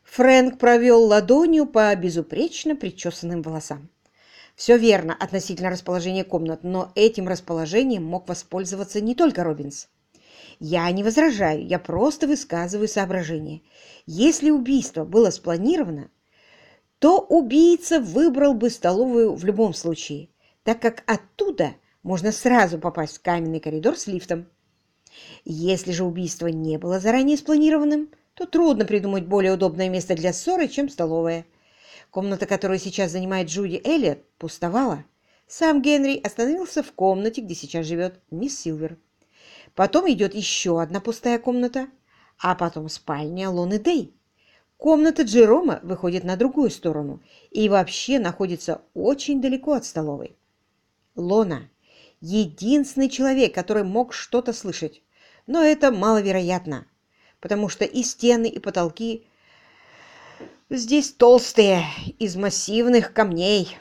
Фрэнк провел ладонью по безупречно причесанным волосам. Все верно относительно расположения комнат, но этим расположением мог воспользоваться не только Робинс. Я не возражаю, я просто высказываю соображение. Если убийство было спланировано, то убийца выбрал бы столовую в любом случае, так как оттуда можно сразу попасть в каменный коридор с лифтом. Если же убийство не было заранее спланированным, то трудно придумать более удобное место для ссоры, чем столовая. Комната, которую сейчас занимает Джуди Эллиот, пустовала. Сам Генри остановился в комнате, где сейчас живет мисс Силвер. Потом идет еще одна пустая комната, а потом спальня Лоны Дэй. Комната Джерома выходит на другую сторону и вообще находится очень далеко от столовой. Лона — единственный человек, который мог что-то слышать, но это маловероятно, потому что и стены, и потолки здесь толстые, из массивных камней.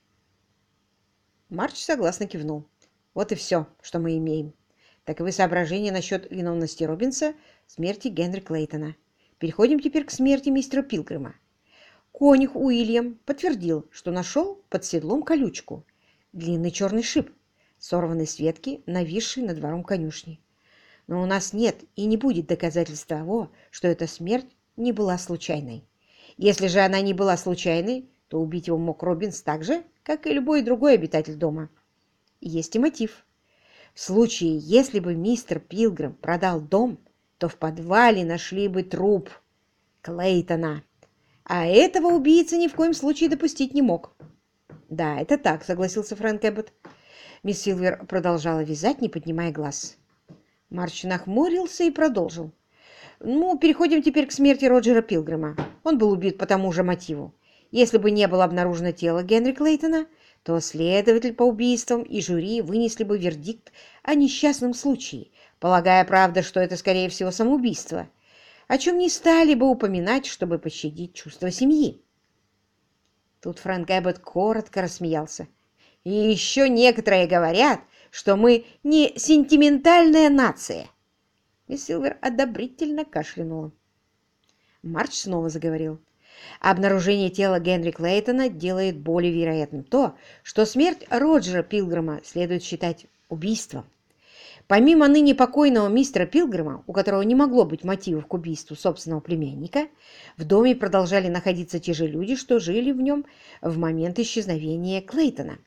Марч согласно кивнул. Вот и все, что мы имеем. Таковы соображения насчет виновности Робинса в смерти Генри Клейтона. Переходим теперь к смерти мистера Пилгрима. Конюх Уильям подтвердил, что нашел под седлом колючку, длинный черный шип, сорванный с ветки, нависший над двором конюшни. Но у нас нет и не будет доказательств того, что эта смерть не была случайной. Если же она не была случайной, то убить его мог Робинс так же, как и любой другой обитатель дома. Есть и мотив. В случае, если бы мистер Пилгрим продал дом, то в подвале нашли бы труп Клейтона. А этого убийца ни в коем случае допустить не мог. «Да, это так», — согласился Фрэнк Эббот. Мисс Силвер продолжала вязать, не поднимая глаз. Марч нахмурился и продолжил. «Ну, переходим теперь к смерти Роджера Пилгрима. Он был убит по тому же мотиву. Если бы не было обнаружено тело Генри Клейтона, то следователь по убийствам и жюри вынесли бы вердикт о несчастном случае, полагая, правда, что это, скорее всего, самоубийство, о чем не стали бы упоминать, чтобы пощадить чувства семьи». Тут Фрэнк Эббот коротко рассмеялся. «И еще некоторые говорят, что мы не сентиментальная нация». Мисс Силвер одобрительно кашлянула. Марч снова заговорил. Обнаружение тела Генри Клейтона делает более вероятным то, что смерть Роджера Пилгрима следует считать убийством. Помимо ныне покойного мистера Пилгрима, у которого не могло быть мотивов к убийству собственного племянника, в доме продолжали находиться те же люди, что жили в нем в момент исчезновения Клейтона.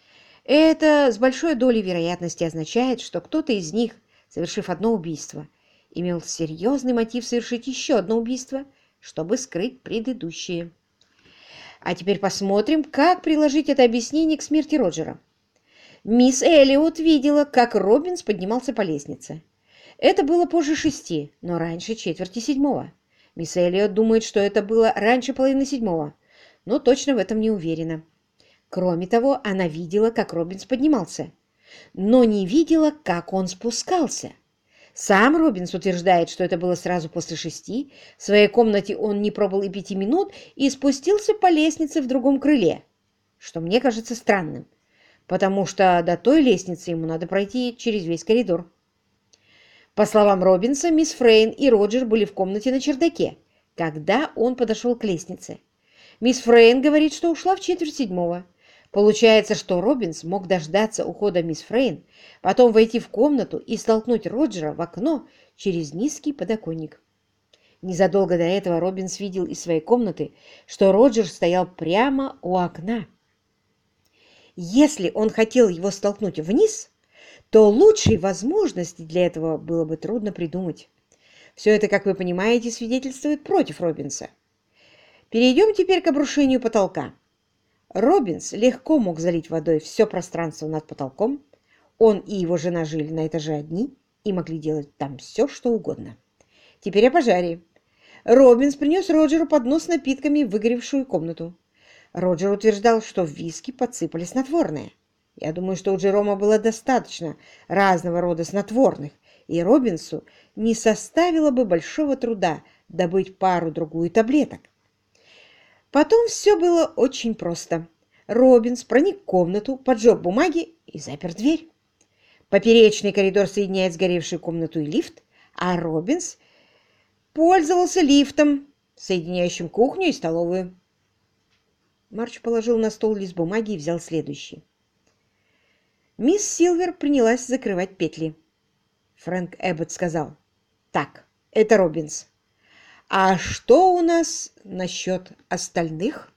Это с большой долей вероятности означает, что кто-то из них, совершив одно убийство, имел серьезный мотив совершить еще одно убийство, чтобы скрыть предыдущее. А теперь посмотрим, как приложить это объяснение к смерти Роджера. Мисс Эллиот видела, как Робинс поднимался по лестнице. Это было позже 6, но раньше 6:45. Мисс Эллиот думает, что это было раньше 6:30, но точно в этом не уверена. Кроме того, она видела, как Робинс поднимался, но не видела, как он спускался. Сам Робинс утверждает, что это было сразу после 6. В своей комнате он не пробыл и 5 минут и спустился по лестнице в другом крыле, что мне кажется странным, потому что до той лестницы ему надо пройти через весь коридор. По словам Робинса, мисс Фрейн и Роджер были в комнате на чердаке, когда он подошел к лестнице. Мисс Фрейн говорит, что ушла в 6:45. Получается, что Робинс мог дождаться ухода мисс Фрейн, потом войти в комнату и столкнуть Роджера в окно через низкий подоконник. Незадолго до этого Робинс видел из своей комнаты, что Роджер стоял прямо у окна. Если он хотел его столкнуть вниз, то лучшей возможности для этого было бы трудно придумать. Все это, как вы понимаете, свидетельствует против Робинса. Перейдем теперь к обрушению потолка. Робинс легко мог залить водой все пространство над потолком. Он и его жена жили на этаже одни и могли делать там все, что угодно. Теперь о пожаре. Робинс принес Роджеру поднос с напитками в выгоревшую комнату. Роджер утверждал, что в виски подсыпали снотворное. Я думаю, что у Джерома было достаточно разного рода снотворных, и Робинсу не составило бы большого труда добыть пару-другую таблеток. Потом все было очень просто. Робинс проник в комнату, поджег бумаги и запер дверь. Поперечный коридор соединяет сгоревшую комнату и лифт, а Робинс пользовался лифтом соединяющим кухню и столовую. Марч положил на стол лист бумаги и взял следующий. Мисс Силвер принялась закрывать петли. Фрэнк Эббот сказал: «Так, это Робинс. А что у нас насчет остальных?»